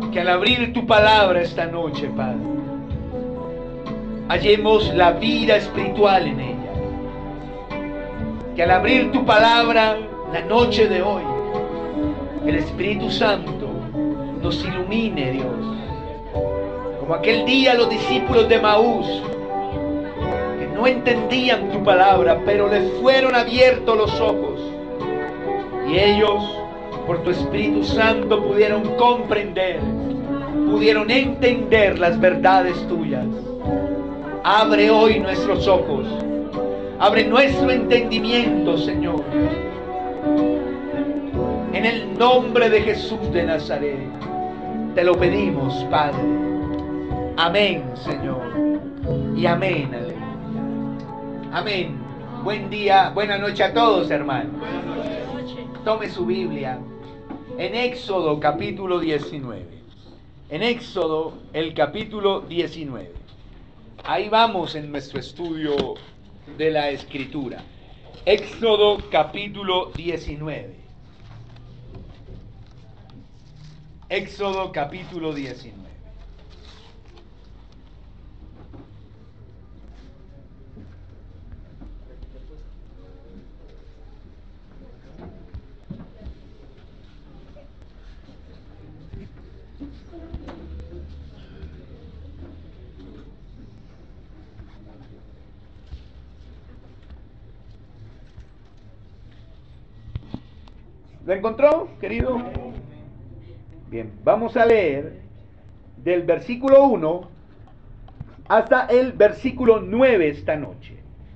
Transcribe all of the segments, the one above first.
que al abrir tu palabra esta noche, Padre, hallemos la vida espiritual en ella. Que al abrir tu palabra la noche de hoy, el Espíritu Santo nos ilumine, Dios. Como aquel día los discípulos de Maús, que no entendían tu palabra, pero les fueron abiertos los ojos. Y ellos, por tu Espíritu Santo, pudieron comprender, pudieron entender las verdades tuyas. Abre hoy nuestros ojos. Abre nuestro entendimiento, Señor. En el nombre de Jesús de Nazaret, te lo pedimos, Padre. Amén, Señor. Y amén, aleluya. Amén. Buen día, buena noche a todos, hermanos. Tome su Biblia en Éxodo capítulo 19. En Éxodo, el capítulo 19. Ahí vamos en nuestro estudio de la Escritura. Éxodo capítulo 19. Éxodo capítulo 19. ¿Lo encontró, querido? Bien, vamos a leer del versículo 1 hasta el versículo 9 esta noche.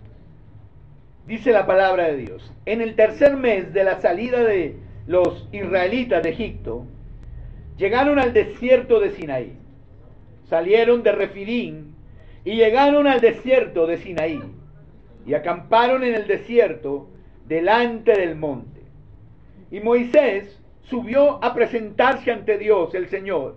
Dice la palabra de Dios: en el tercer mes de la salida de los israelitas de Egipto, llegaron al desierto de Sinaí. Salieron de Refidim y llegaron al desierto de Sinaí, y acamparon en el desierto delante del monte. Y Moisés subió a presentarse ante Dios, el Señor.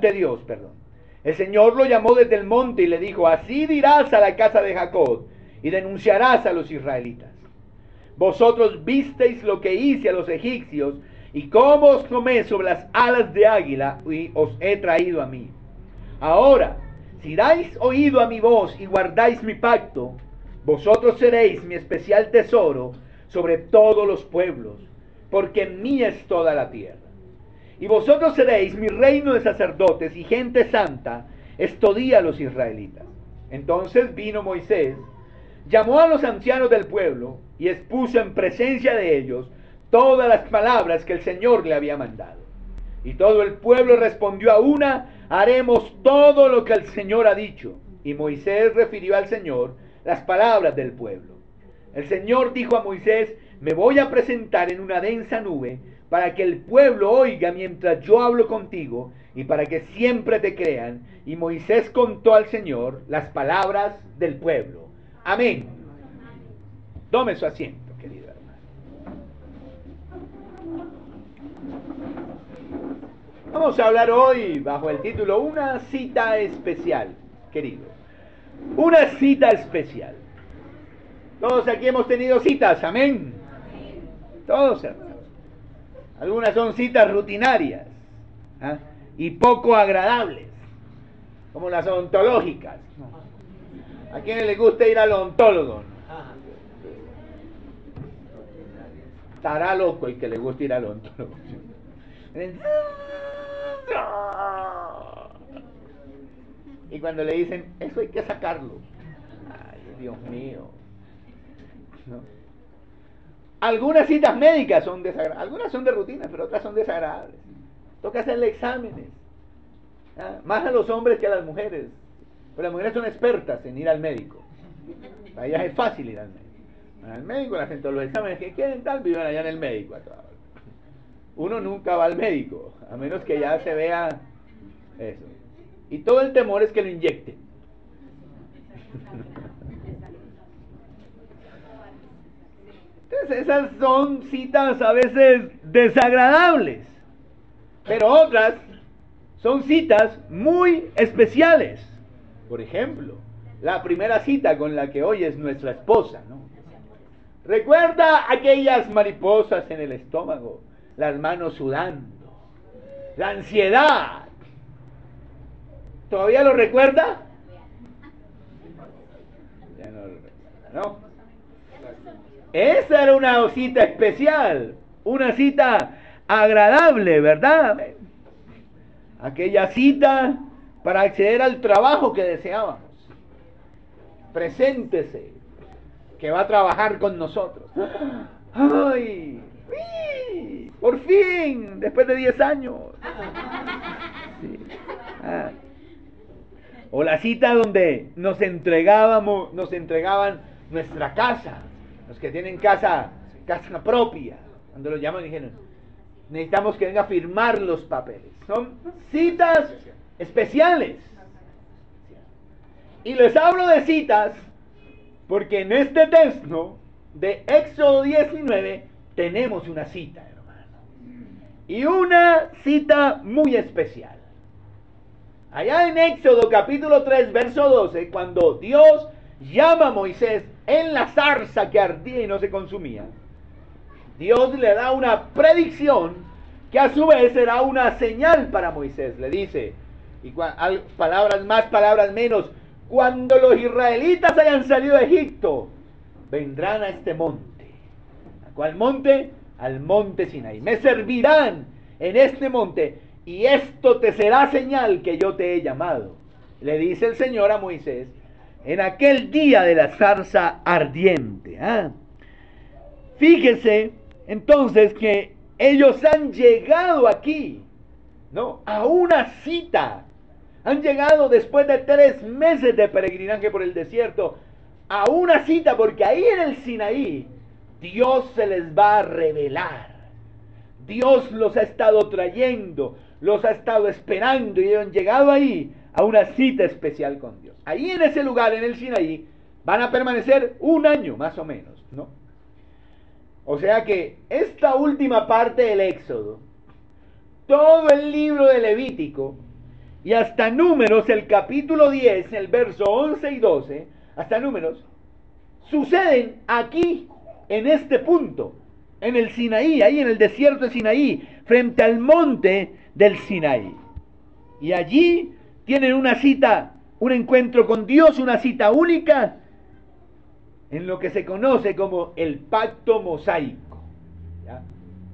El Señor lo llamó desde el monte y le dijo: así dirás a la casa de Jacob y denunciarás a los israelitas: vosotros visteis lo que hice a los egipcios y cómo os tomé sobre las alas de águila y os he traído a mí. Ahora, si dais oído a mi voz y guardáis mi pacto, vosotros seréis mi especial tesoro sobre todos los pueblos, porque mía es toda la tierra. Y vosotros seréis mi reino de sacerdotes y gente santa. Esto di a los israelitas. Entonces vino Moisés, llamó a los ancianos del pueblo y expuso en presencia de ellos todas las palabras que el Señor le había mandado. Y todo el pueblo respondió a una: haremos todo lo que el Señor ha dicho. Y Moisés refirió al Señor las palabras del pueblo. El Señor dijo a Moisés: me voy a presentar en una densa nube para que el pueblo oiga mientras yo hablo contigo y para que siempre te crean. Y Moisés contó al Señor las palabras del pueblo. Amén. Tome su asiento, querido hermano. Vamos a hablar hoy bajo el título Una cita especial, querido. Una cita especial. Todos aquí hemos tenido citas, amén. Todos, hermanos. Algunas son citas rutinarias, ¿eh? Y poco agradables, como las ontológicas. ¿A quién le gusta ir al ontólogo? Estará loco el que le gusta ir al ontólogo. Y cuando le dicen, eso hay que sacarlo. Ay, Dios mío. ¿No? Algunas citas médicas son desagradables, algunas son de rutina, pero otras son desagradables. Toca hacerle exámenes, ¿ah? Más a los hombres que a las mujeres, pero las mujeres son expertas en ir al médico. Para ellas es fácil ir al médico. Al médico le hacen todos los exámenes que quieren, tal, viven allá en el médico. Uno nunca va al médico, a menos que ya se vea eso. Y todo el temor es que lo inyecten. Entonces esas son citas a veces desagradables, pero otras son citas muy especiales. Por ejemplo, la primera cita con la que hoy es nuestra esposa, ¿no? Recuerda aquellas mariposas en el estómago, las manos sudando, la ansiedad, ¿Todavía lo recuerda? Ya no lo recuerda, ¿no? Esa era una cita especial, una cita agradable, ¿verdad? Aquella cita para acceder al trabajo que deseábamos. Preséntese, que va a trabajar con nosotros. ¡Ay! ¡Sí! ¡Por fin! Después de 10 años. Sí. Ah. O la cita donde nos entregaban nuestra casa. Los que tienen casa propia. Cuando lo llaman y dijeron, necesitamos que venga a firmar los papeles. Son citas especiales. Y les hablo de citas porque en este texto de Éxodo 19 tenemos una cita, hermano. Y una cita muy especial. Allá en Éxodo capítulo 3, verso 12, cuando Dios llama a Moisés en la zarza que ardía y no se consumía, Dios le da una predicción que a su vez será una señal para Moisés. Le dice, y palabras más, palabras menos, cuando los israelitas hayan salido de Egipto, vendrán a este monte. ¿A cuál monte? Al monte Sinaí. Me servirán en este monte y esto te será señal que yo te he llamado. Le dice el Señor a Moisés en aquel día de la zarza ardiente. Fíjese entonces que ellos han llegado aquí, ¿no? A una cita. Han llegado después de 3 meses de peregrinaje por el desierto a una cita, porque ahí en el Sinaí Dios se les va a revelar. Dios los ha estado trayendo, los ha estado esperando y han llegado ahí a una cita especial con Dios. Ahí en ese lugar, en el Sinaí, van a permanecer 1 año más o menos, ¿no? O sea que esta última parte del Éxodo, todo el libro de Levítico y hasta Números, el capítulo 10, el verso 11 y 12, hasta Números, suceden aquí, en este punto, en el Sinaí, ahí en el desierto de Sinaí, frente al monte del Sinaí. Y allí tienen una cita, un encuentro con Dios, una cita única, en lo que se conoce como el pacto mosaico. ¿Ya?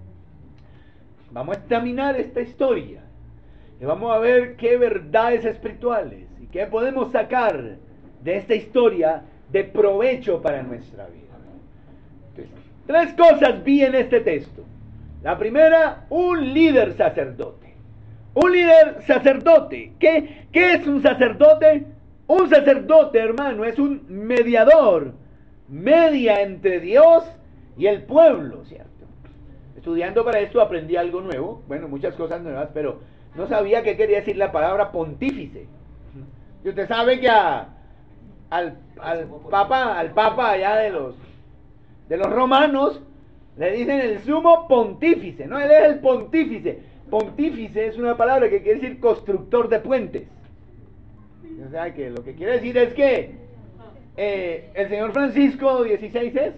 Vamos a examinar esta historia y vamos a ver qué verdades espirituales y qué podemos sacar de esta historia de provecho para nuestra vida. Entonces, 3 cosas vi en este texto. La primera, un líder sacerdote. Un líder sacerdote. ¿Qué es un sacerdote? Un sacerdote, hermano, es un mediador. Media entre Dios y el pueblo, ¿cierto? Estudiando para esto aprendí algo nuevo. Bueno, muchas cosas nuevas, pero no sabía qué quería decir la palabra pontífice. Y usted sabe que al papa allá de los romanos le dicen el sumo pontífice, ¿no? Él es el pontífice. Pontífice es una palabra que quiere decir constructor de puentes. O sea que lo que quiere decir es que el señor Francisco XVI es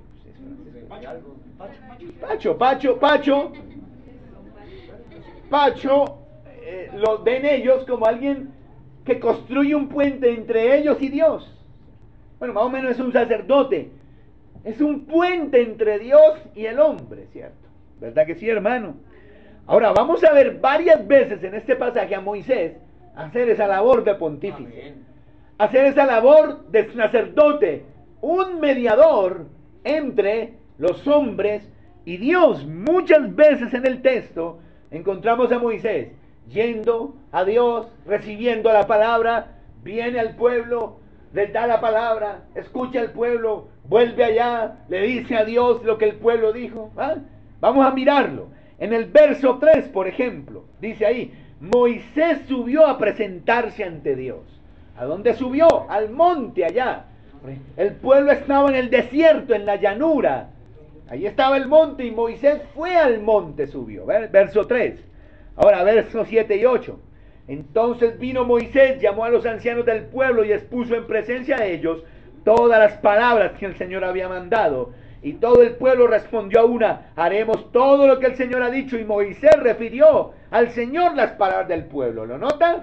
Pacho, lo ven ellos como alguien que construye un puente entre ellos y Dios. Bueno, más o menos es un sacerdote. Es un puente entre Dios y el hombre, ¿cierto? ¿Verdad que sí, hermano? Ahora, vamos a ver varias veces en este pasaje a Moisés hacer esa labor de pontífice. Hacer esa labor de sacerdote. Un mediador entre los hombres y Dios. Muchas veces en el texto encontramos a Moisés yendo a Dios, recibiendo la palabra, viene al pueblo, les da la palabra, escucha al pueblo, vuelve allá, le dice a Dios lo que el pueblo dijo. Vamos a mirarlo. En el verso 3, por ejemplo, dice ahí, Moisés subió a presentarse ante Dios. ¿A dónde subió? Al monte allá. El pueblo estaba en el desierto, en la llanura. Ahí estaba el monte y Moisés fue al monte, subió. Verso 3. Ahora, versos 7 y 8. Entonces vino Moisés, llamó a los ancianos del pueblo y expuso en presencia de ellos todas las palabras que el Señor había mandado. Y todo el pueblo respondió a una, haremos todo lo que el Señor ha dicho. Y Moisés refirió al Señor las palabras del pueblo. ¿Lo nota?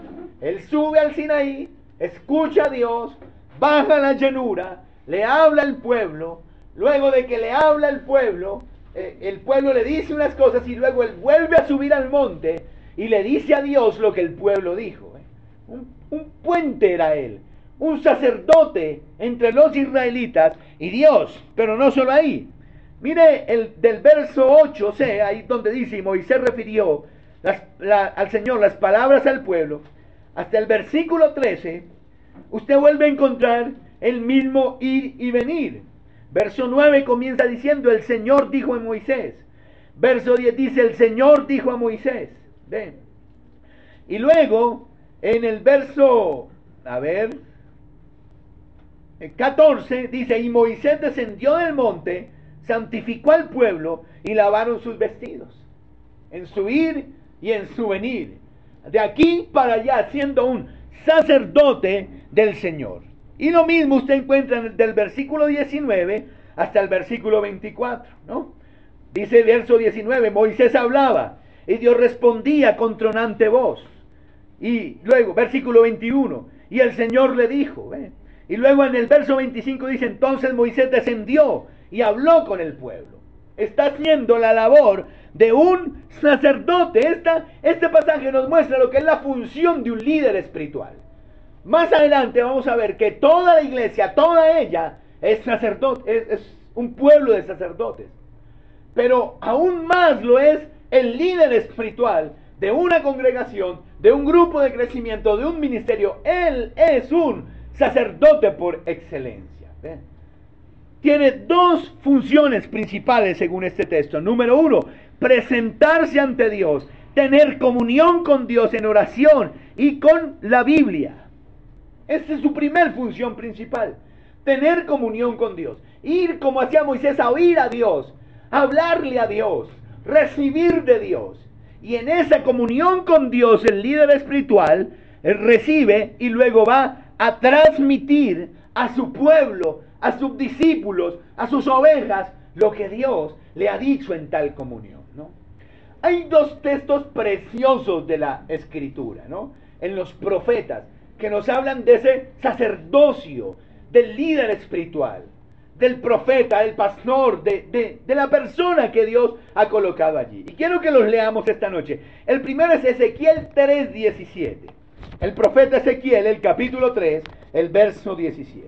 Él sube al Sinaí, escucha a Dios, baja a la llanura, le habla al pueblo. Luego de que le habla al pueblo, el pueblo le dice unas cosas y luego él vuelve a subir al monte y le dice a Dios lo que el pueblo dijo. Un puente era él, un sacerdote entre los israelitas y Dios, pero no solo ahí. Mire del verso 8c, ahí donde dice, y Moisés refirió al Señor las palabras al pueblo, hasta el versículo 13, usted vuelve a encontrar el mismo ir y venir. Verso 9 comienza diciendo, el Señor dijo a Moisés. Verso 10 dice, el Señor dijo a Moisés. ¿Ven? Y luego, en el verso, 14, dice, y Moisés descendió del monte, santificó al pueblo y lavaron sus vestidos, en su ir y en su venir, de aquí para allá, siendo un sacerdote del Señor. Y lo mismo usted encuentra del versículo 19 hasta el versículo 24, ¿no? Dice el verso 19, Moisés hablaba y Dios respondía con tronante voz. Y luego, versículo 21, y el Señor le dijo, y luego en el verso 25 dice, entonces Moisés descendió y habló con el pueblo. Está haciendo la labor de un sacerdote. Este pasaje nos muestra lo que es la función de un líder espiritual. Más adelante vamos a ver que toda la iglesia, toda ella, es sacerdote, es un pueblo de sacerdotes. Pero aún más lo es el líder espiritual de una congregación, de un grupo de crecimiento, de un ministerio. Él es un sacerdote por excelencia. ¿Ven? Tiene dos funciones principales según este texto. Número uno, presentarse ante Dios, tener comunión con Dios en oración y con la Biblia. Esa es su primer función principal, tener comunión con Dios. Ir como hacía Moisés a oír a Dios, hablarle a Dios, recibir de Dios. Y en esa comunión con Dios el líder espiritual recibe y luego va a transmitir a su pueblo, a sus discípulos, a sus ovejas, lo que Dios le ha dicho en tal comunión, ¿no? Hay dos textos preciosos de la Escritura, ¿no? En los profetas, que nos hablan de ese sacerdocio, del líder espiritual, del profeta, del pastor, de la persona que Dios ha colocado allí. Y quiero que los leamos esta noche. El primero es Ezequiel 3:17. El profeta Ezequiel, el capítulo 3, el verso 17.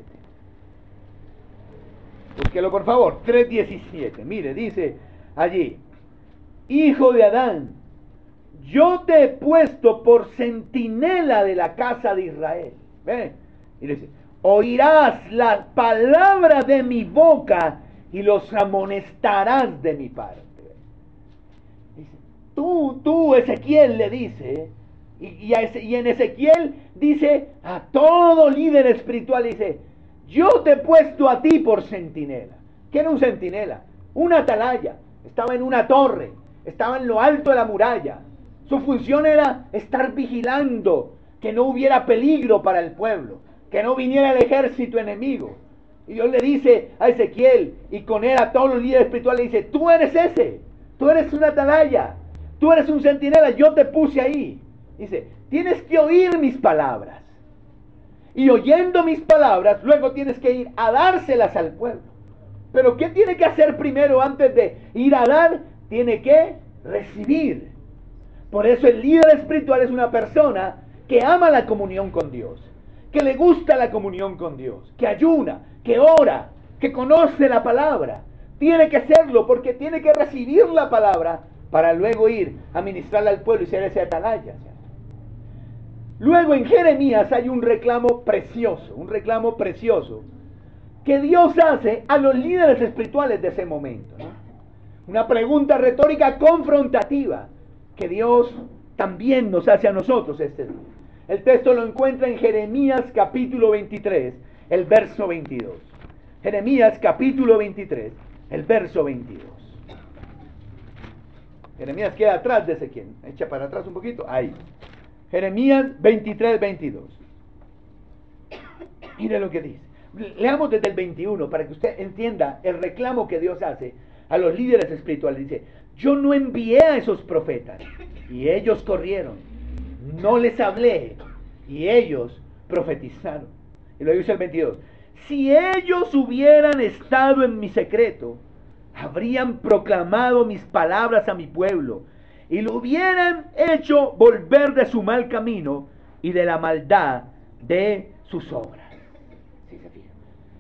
Búsquelo por favor, 3:17. Mire, dice allí, hijo de Adán, yo te he puesto por centinela de la casa de Israel. ¿Ve? Y dice, oirás la palabra de mi boca y los amonestarás de mi parte. Dice, tú, Ezequiel le dice, y en Ezequiel dice a todo líder espiritual, dice, yo te he puesto a ti por centinela. ¿Qué era un centinela? Una atalaya. Estaba en una torre, estaba en lo alto de la muralla. Su función era estar vigilando que no hubiera peligro para el pueblo, que no viniera el ejército enemigo. Y Dios le dice a Ezequiel, y con él a todos los líderes espirituales, le dice, tú eres ese, tú eres una atalaya, tú eres un centinela, yo te puse ahí. Dice, tienes que oír mis palabras. Y oyendo mis palabras, luego tienes que ir a dárselas al pueblo. Pero ¿qué tiene que hacer primero antes de ir a dar? Tiene que recibir. Por eso el líder espiritual es una persona que ama la comunión con Dios, que le gusta la comunión con Dios, que ayuna, que ora, que conoce la palabra. Tiene que hacerlo porque tiene que recibir la palabra para luego ir a ministrarla al pueblo y ser ese atalaya. Luego en Jeremías hay un reclamo precioso que Dios hace a los líderes espirituales de ese momento, ¿no? Una pregunta retórica confrontativa que Dios también nos hace a nosotros este día. El texto lo encuentra en Jeremías capítulo 23, el verso 22. Jeremías capítulo 23, el verso 22. Jeremías queda atrás de Ezequiel. Echa para atrás un poquito. Ahí. Jeremías 23, 22. Mire lo que dice. Leamos desde el 21 para que usted entienda el reclamo que Dios hace a los líderes espirituales. Dice, yo no envié a esos profetas y ellos corrieron. No les hablé y ellos profetizaron. Y luego dice el 22, si ellos hubieran estado en mi secreto, habrían proclamado mis palabras a mi pueblo, y lo hubieran hecho volver de su mal camino y de la maldad de sus obras. ¿Sí se fijan?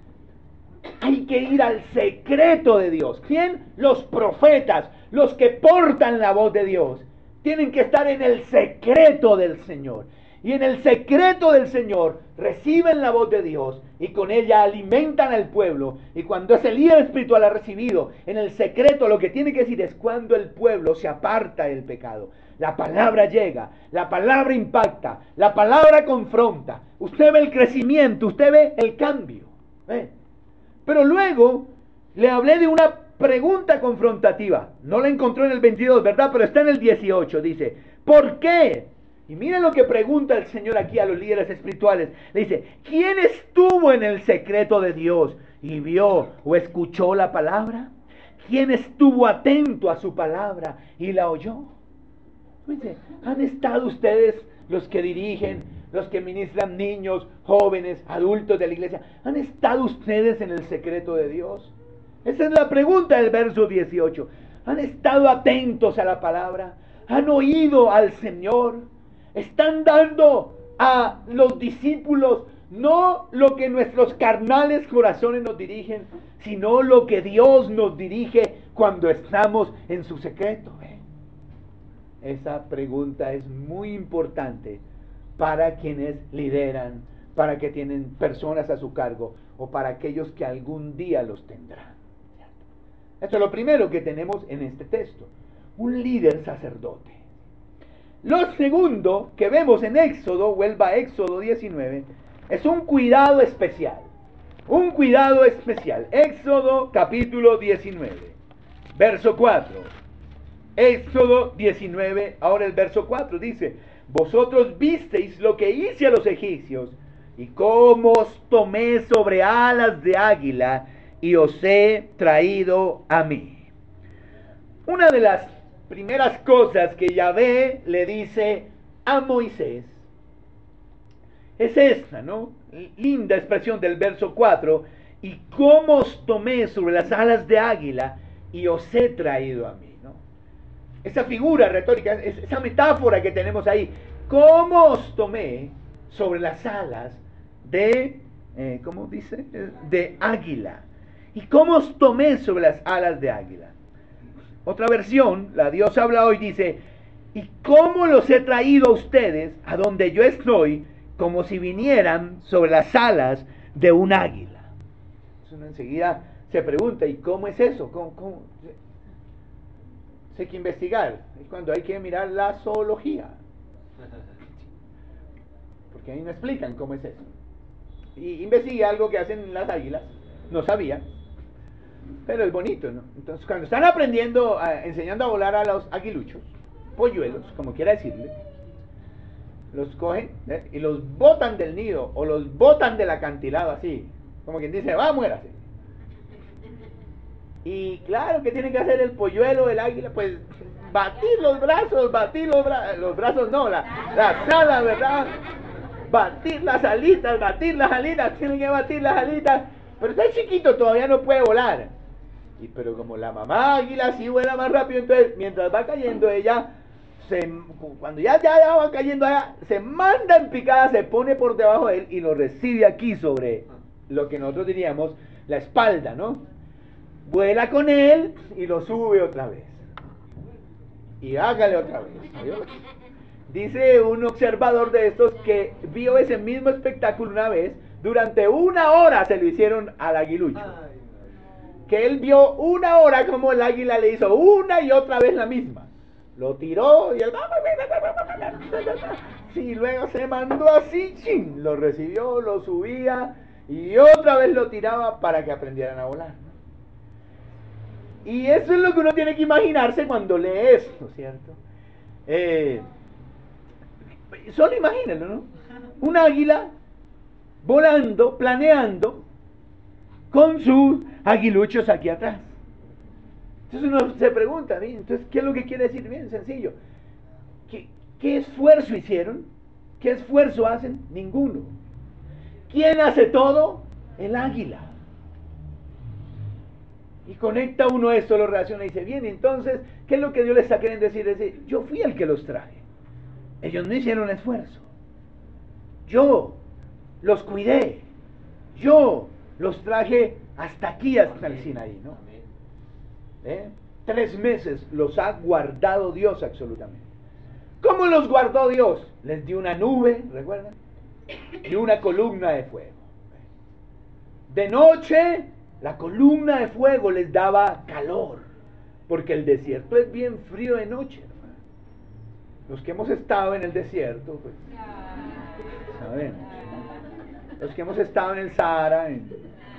Hay que ir al secreto de Dios. ¿Quién? Los profetas, los que portan la voz de Dios, tienen que estar en el secreto del Señor. Y en el secreto del Señor reciben la voz de Dios y con ella alimentan al pueblo. Y cuando ese líder espiritual ha recibido en el secreto, lo que tiene que decir es cuando el pueblo se aparta del pecado. La palabra llega, la palabra impacta, la palabra confronta. Usted ve el crecimiento, usted ve el cambio. ¿Ve? Pero luego le hablé de una pregunta confrontativa. No la encontró en el 22, ¿verdad? Pero está en el 18. Dice, ¿por qué? Y miren lo que pregunta el Señor aquí a los líderes espirituales. Le dice, ¿quién estuvo en el secreto de Dios y vio o escuchó la palabra? ¿Quién estuvo atento a su palabra y la oyó? Dice, ¿han estado ustedes, los que dirigen, los que ministran niños, jóvenes, adultos de la iglesia, han estado ustedes en el secreto de Dios? Esa es la pregunta del verso 18. ¿Han estado atentos a la palabra? ¿Han oído al Señor? Están dando a los discípulos no lo que nuestros carnales corazones nos dirigen, sino lo que Dios nos dirige cuando estamos en su secreto. Esa pregunta es muy importante para quienes lideran, para que tienen personas a su cargo o para aquellos que algún día los tendrán. Esto es lo primero que tenemos en este texto, un líder sacerdote. Lo segundo que vemos en Éxodo, vuelva a Éxodo 19, es un cuidado especial. Un cuidado especial. Éxodo capítulo 19, verso 4. Éxodo 19, ahora el verso 4 dice, vosotros visteis lo que hice a los egipcios y cómo os tomé sobre alas de águila y os he traído a mí. Una de las primeras cosas que Yahvé le dice a Moisés es esta, ¿no? Linda expresión del verso 4, y cómo os tomé sobre las alas de águila y os he traído a mí, ¿no? Esa figura retórica, esa metáfora que tenemos ahí, cómo os tomé sobre las alas de, ¿cómo dice? De águila, y cómo os tomé sobre las alas de águila. Otra versión, la Dios habla hoy, dice, y cómo los he traído a ustedes a donde yo estoy, como si vinieran sobre las alas de un águila. Uno enseguida se pregunta, ¿y cómo es eso? ¿Cómo? Hay que investigar, es cuando hay que mirar la zoología, porque ahí no explican cómo es eso. Y investigué algo que hacen las águilas, no sabía, pero es bonito, ¿no? Entonces, cuando están aprendiendo, enseñando a volar a los aguiluchos, polluelos, como quiera decirle, los cogen y los botan del nido o los botan del acantilado así, como quien dice, va, muérase. Y claro, ¿qué tiene que hacer el polluelo, el águila? Pues batir los brazos, los brazos no, las alas, ¿verdad? Batir las alitas, tienen que batir las alitas, pero está chiquito, todavía no puede volar. Pero como la mamá águila sí vuela más rápido, entonces mientras va cayendo ella, cuando ya va cayendo allá, se manda en picada, se pone por debajo de él y lo recibe aquí sobre lo que nosotros diríamos la espalda, ¿no? Vuela con él y lo sube otra vez. Y hágale otra vez. ¿Vio? Dice un observador de estos que vio ese mismo espectáculo una vez, durante 1 hora se lo hicieron al aguilucho. Que él vio 1 hora como el águila le hizo una y otra vez la misma. Lo tiró y él... Sí, luego se mandó así, ¡chin! Lo recibió, lo subía y otra vez lo tiraba para que aprendieran a volar. Y eso es lo que uno tiene que imaginarse cuando lee esto, ¿cierto? Solo imagínenlo, ¿no? Un águila volando, planeando, con sus aguiluchos aquí atrás. Entonces uno se pregunta, ¿bien? Entonces, ¿qué es lo que quiere decir? Bien sencillo. ¿Qué esfuerzo hicieron ¿Qué esfuerzo hacen? Ninguno. ¿Quién hace todo? El águila. Y conecta uno esto, lo relaciona y dice, bien, entonces, ¿qué es lo que Dios les está queriendo decir? Es decir, yo fui el que los traje. Ellos no hicieron esfuerzo. Yo los cuidé. Yo los traje hasta aquí, hasta el Sinaí, ¿no? 3 meses los ha guardado Dios absolutamente. ¿Cómo los guardó Dios? Les dio una nube, ¿recuerdan? Y una columna de fuego. De noche, la columna de fuego les daba calor, porque el desierto es bien frío de noche, hermano. Los que hemos estado en el desierto, pues, sabemos. Los que hemos estado en el Sahara, y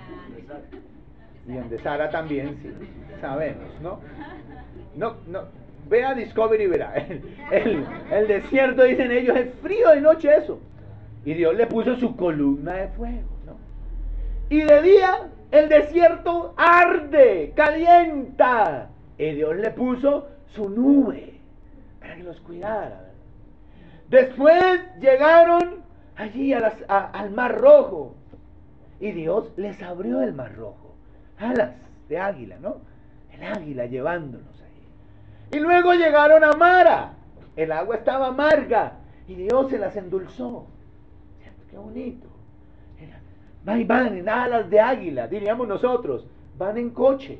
en el Sahara también, sí, sabemos, ¿no? No, vea Discovery y verá. El desierto, dicen ellos, es frío de noche eso. Y Dios le puso su columna de fuego, ¿no? Y de día el desierto arde, calienta. Y Dios le puso su nube para que los cuidara. Después llegaron allí al Mar Rojo. Y Dios les abrió el Mar Rojo. Alas de águila, ¿no? El águila llevándonos ahí. Y luego llegaron a Mara. El agua estaba amarga y Dios se las endulzó. ¿Cierto? Qué bonito. Van en alas de águila, diríamos nosotros. Van en coche.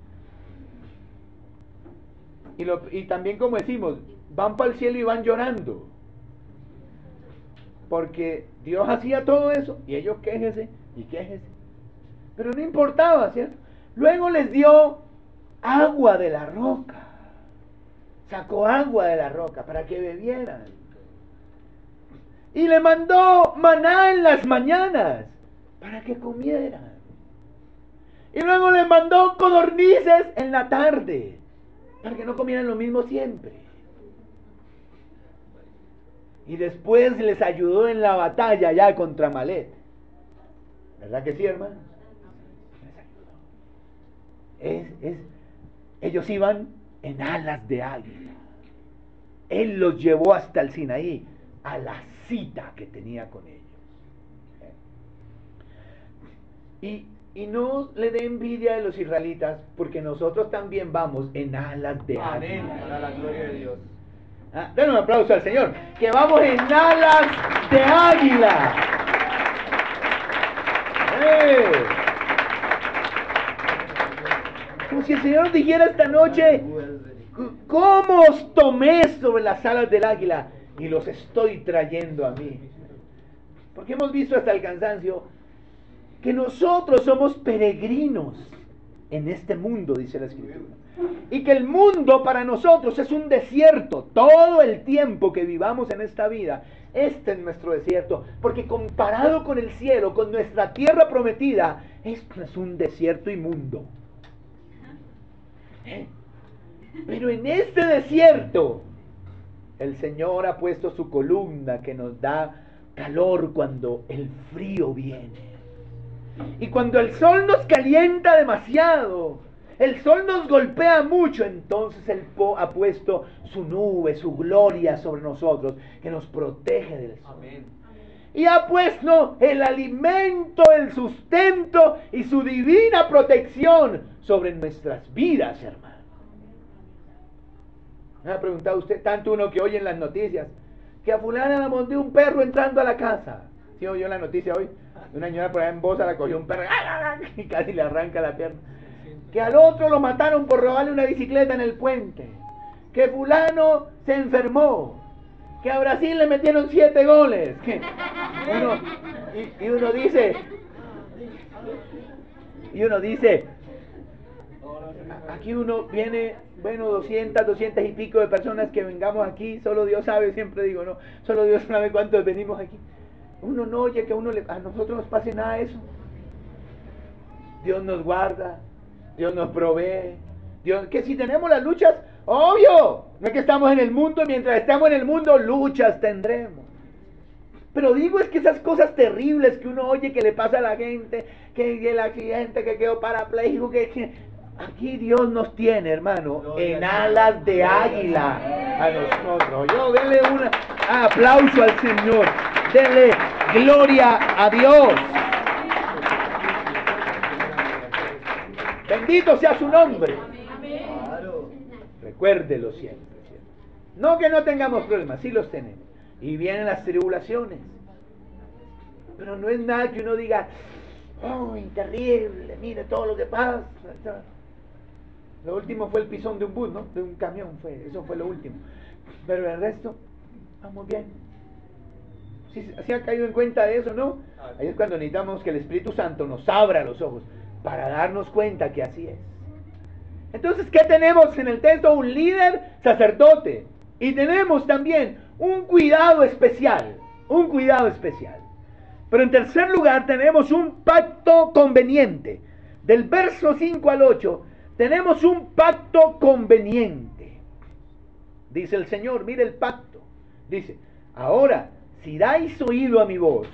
Y también, como decimos, van para el cielo y van llorando. Porque Dios hacía todo eso y ellos quéjese y quéjese. Pero no importaba, ¿cierto? Luego les dio agua de la roca. Sacó agua de la roca para que bebieran. Y le mandó maná en las mañanas para que comieran. Y luego le mandó codornices en la tarde para que no comieran lo mismo siempre. Y después les ayudó en la batalla ya contra Amalek. ¿Verdad que sí, hermano? Ellos iban en alas de águila. Él los llevó hasta el Sinaí, a la cita que tenía con ellos. Y no le dé envidia a los israelitas, porque nosotros también vamos en alas de águila. Amén, para la gloria de Dios. Den un aplauso al Señor, que vamos en alas de águila. Como si el Señor dijera esta noche, ¿cómo os tomé sobre las alas del águila y los estoy trayendo a mí? Porque hemos visto hasta el cansancio que nosotros somos peregrinos en este mundo, dice la Escritura. Y que el mundo para nosotros es un desierto. Todo el tiempo que vivamos en esta vida, este es nuestro desierto. Porque comparado con el cielo, con nuestra tierra prometida, esto es un desierto inmundo. Pero en este desierto, el Señor ha puesto su columna que nos da calor cuando el frío viene. Y cuando el sol nos calienta demasiado, el sol nos golpea mucho, entonces Él ha puesto su nube, su gloria sobre nosotros, que nos protege del sol. Amén. Y ha puesto el alimento, el sustento y su divina protección sobre nuestras vidas, hermano. Me ha preguntado usted, tanto uno que oye en las noticias, que a fulana la mordió un perro entrando a la casa. ¿Sí oyó la noticia hoy? Una señora por allá en Bosa la cogió un perro y casi le arranca la pierna. Que al otro lo mataron por robarle una bicicleta en el puente. Que fulano se enfermó. Que a Brasil le metieron 7 goles. Y uno dice, aquí uno viene, bueno, 200 y pico de personas que vengamos aquí, solo Dios sabe, siempre digo, no, solo Dios sabe cuántos venimos aquí. Uno no oye que a nosotros nos pase nada de eso. Dios nos guarda, Dios nos provee, que si tenemos las luchas, obvio, no es que estamos en el mundo, mientras estamos en el mundo, luchas tendremos. Pero digo es que esas cosas terribles que uno oye que le pasa a la gente, que el accidente, que quedó parapléjico, que aquí Dios nos tiene, hermano, en alas de águila a nosotros. Yo denle una Aplauso al Señor. Denle gloria a Dios. Bendito sea su nombre. Recuérdelo siempre. No que no tengamos problemas, sí los tenemos. Y vienen las tribulaciones. Pero no es nada que uno diga, ¡ay, terrible! Mire todo lo que pasa. Lo último fue el pisón de un bus, ¿no? De un camión, eso fue lo último. Pero el resto, vamos bien. ¿Sí ha caído en cuenta de eso, no? Ahí es cuando necesitamos que el Espíritu Santo nos abra los ojos para darnos cuenta que así es. Entonces, ¿qué tenemos en el texto? Un líder sacerdote. Y tenemos también un cuidado especial. Un cuidado especial. Pero en tercer lugar tenemos un pacto conveniente. Del verso 5 al 8 tenemos un pacto conveniente. Dice el Señor, mire el pacto. Dice, ahora, si dais oído a mi voz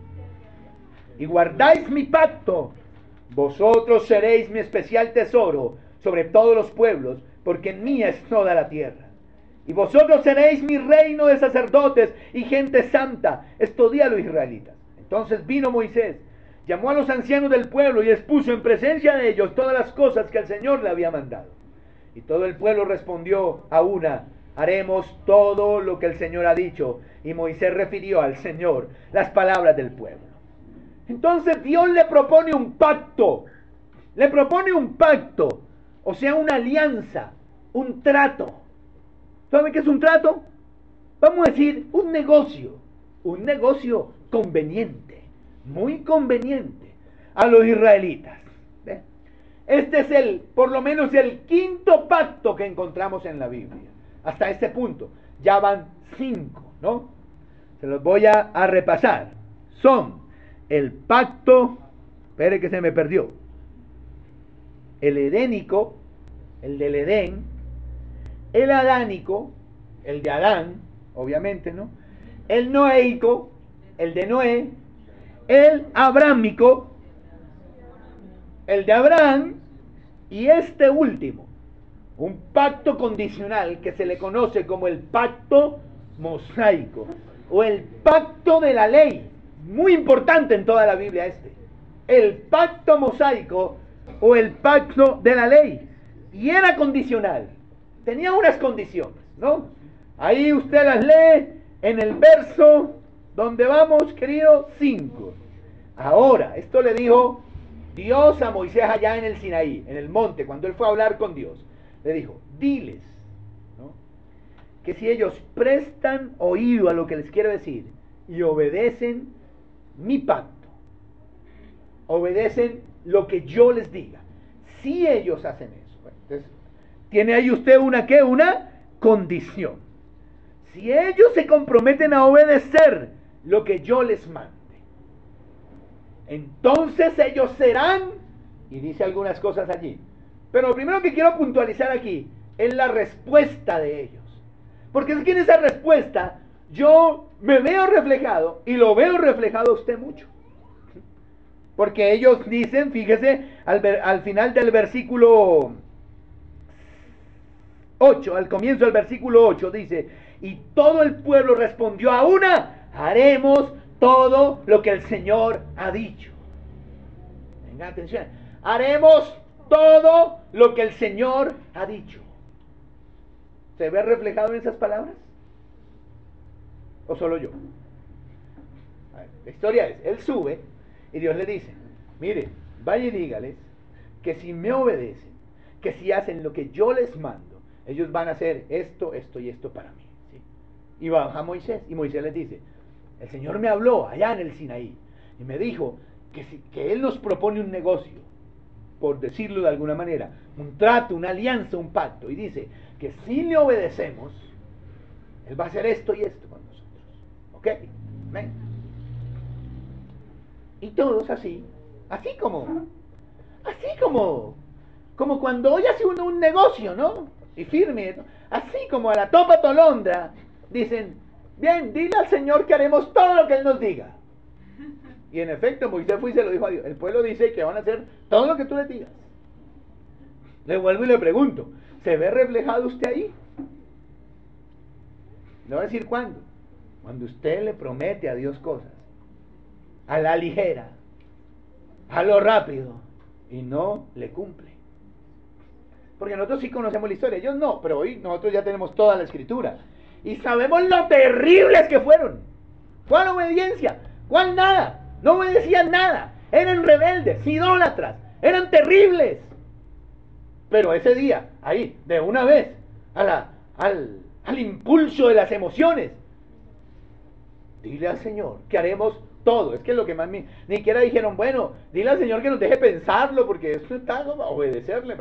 y guardáis mi pacto, vosotros seréis mi especial tesoro sobre todos los pueblos, porque mía es toda la tierra. Y vosotros seréis mi reino de sacerdotes y gente santa. Esto di a los israelitas. Entonces vino Moisés, llamó a los ancianos del pueblo y expuso en presencia de ellos todas las cosas que el Señor le había mandado. Y todo el pueblo respondió a una, haremos todo lo que el Señor ha dicho. Y Moisés refirió al Señor las palabras del pueblo. Entonces Dios le propone un pacto. Le propone un pacto. O sea, una alianza, un trato. ¿Saben qué es un trato? Vamos a decir, un negocio conveniente, muy conveniente a los israelitas. ¿Ve? Este es por lo menos el quinto pacto que encontramos en la Biblia. Hasta este punto, ya van 5, ¿no? Se los voy a repasar. Son el pacto, espere que se me perdió, el edénico, el del Edén, el adánico, el de Adán, obviamente, ¿no? El noéico, el de Noé, el abrámico, el de Abraham, y este último, un pacto condicional que se le conoce como el pacto mosaico, o el pacto de la ley, muy importante en toda la Biblia el pacto mosaico o el pacto de la ley, y era condicional, tenía unas condiciones, ¿no? Ahí usted las lee en el verso donde vamos, querido, 5. Ahora, esto le dijo Dios a Moisés allá en el Sinaí, en el monte, cuando él fue a hablar con Dios. Le dijo, diles, ¿no?, que si ellos prestan oído a lo que les quiero decir y obedecen mi pacto, obedecen lo que yo les diga, si ellos hacen eso, bueno, entonces, tiene ahí usted una condición. Si ellos se comprometen a obedecer lo que yo les mande, entonces ellos serán, y dice algunas cosas allí. Pero lo primero que quiero puntualizar aquí es la respuesta de ellos. Porque es que en esa respuesta yo me veo reflejado, y lo veo reflejado a usted mucho. Porque ellos dicen, fíjese, al final del versículo 8, al comienzo del versículo 8, dice, y todo el pueblo respondió a una, haremos todo lo que el Señor ha dicho. Venga, atención, haremos todo lo que el Señor ha dicho. ¿Se ve reflejado en esas palabras? ¿O solo yo? A ver, la historia es, él sube y Dios le dice, mire, vaya y dígales que si me obedecen, que si hacen lo que yo les mando, ellos van a hacer esto, esto y esto para mí, ¿sí? Y baja Moisés, y Moisés les dice, el Señor me habló allá en el Sinaí y me dijo que Él nos propone un negocio, por decirlo de alguna manera, un trato, una alianza, un pacto, y dice que si le obedecemos, Él va a hacer esto y esto con nosotros. ¿Ok? ¿Ven? Y todos así como cuando hoy hace uno un negocio, ¿no? Y firme, ¿no? Así como a la topa tolondra, dicen, bien, dile al Señor que haremos todo lo que Él nos diga. Y en efecto, Moisés fue y se lo dijo a Dios. El pueblo dice que van a hacer todo lo que tú le digas. Le vuelvo y le pregunto, ¿se ve reflejado usted ahí? Le voy a decir cuándo. Cuando usted le promete a Dios cosas, a la ligera, a lo rápido, y no le cumple. Porque nosotros sí conocemos la historia, ellos no, pero hoy nosotros ya tenemos toda la escritura. Y sabemos lo terribles que fueron. ¿Cuál obediencia? ¿Cuál nada? No obedecían nada. Eran rebeldes, idólatras, eran terribles. Pero ese día, ahí, de una vez, al impulso de las emociones, dile al Señor que haremos todo. Es que lo que más ni siquiera dijeron, bueno, dile al Señor que nos deje pensarlo, porque esto está como obedecerle.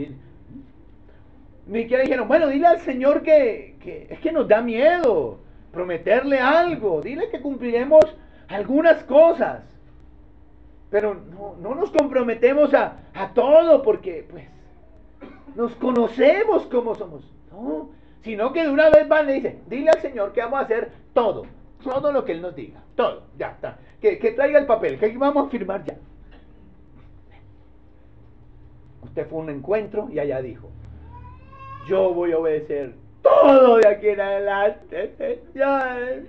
Ni siquiera dijeron, bueno, dile al Señor que es que nos da miedo prometerle algo. Dile que cumpliremos algunas cosas. Pero no nos comprometemos a todo, porque pues nos conocemos como somos. No, sino que de una vez van y le dicen, dile al Señor que vamos a hacer todo lo que Él nos diga, todo, ya está. Que traiga el papel, que vamos a firmar ya. Usted fue a un encuentro y allá dijo, yo voy a obedecer todo de aquí en adelante, Señor.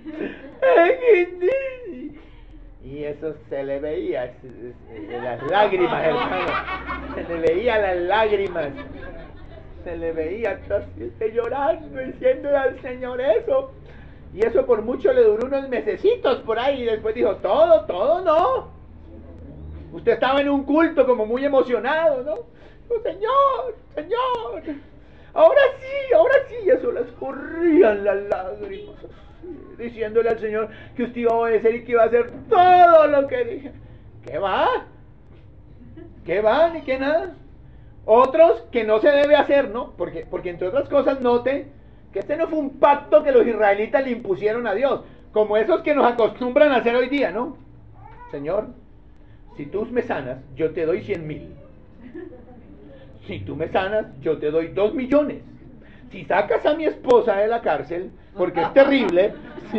Y eso se le veía las lágrimas, hermano. Se le veía las lágrimas. Se le veía llorando, diciéndole al Señor eso. Y eso por mucho le duró unos mesecitos por ahí. Y después dijo, todo no. Usted estaba en un culto como muy emocionado, ¿no? Oh, Señor. Ahora sí. Y eso les corrían las lágrimas. Diciéndole al Señor que usted iba a obedecer y que iba a hacer todo lo que dije. ¿Qué va? Ni que nada. Otros que no se debe hacer, ¿no? Porque entre otras cosas note que este no fue un pacto que los israelitas le impusieron a Dios, como esos que nos acostumbran a hacer hoy día, ¿no? Señor, si tú me sanas, yo te doy 100,000. Si tú me sanas, yo te doy 2 millones. Si sacas a mi esposa de la cárcel, porque es terrible, ¿sí?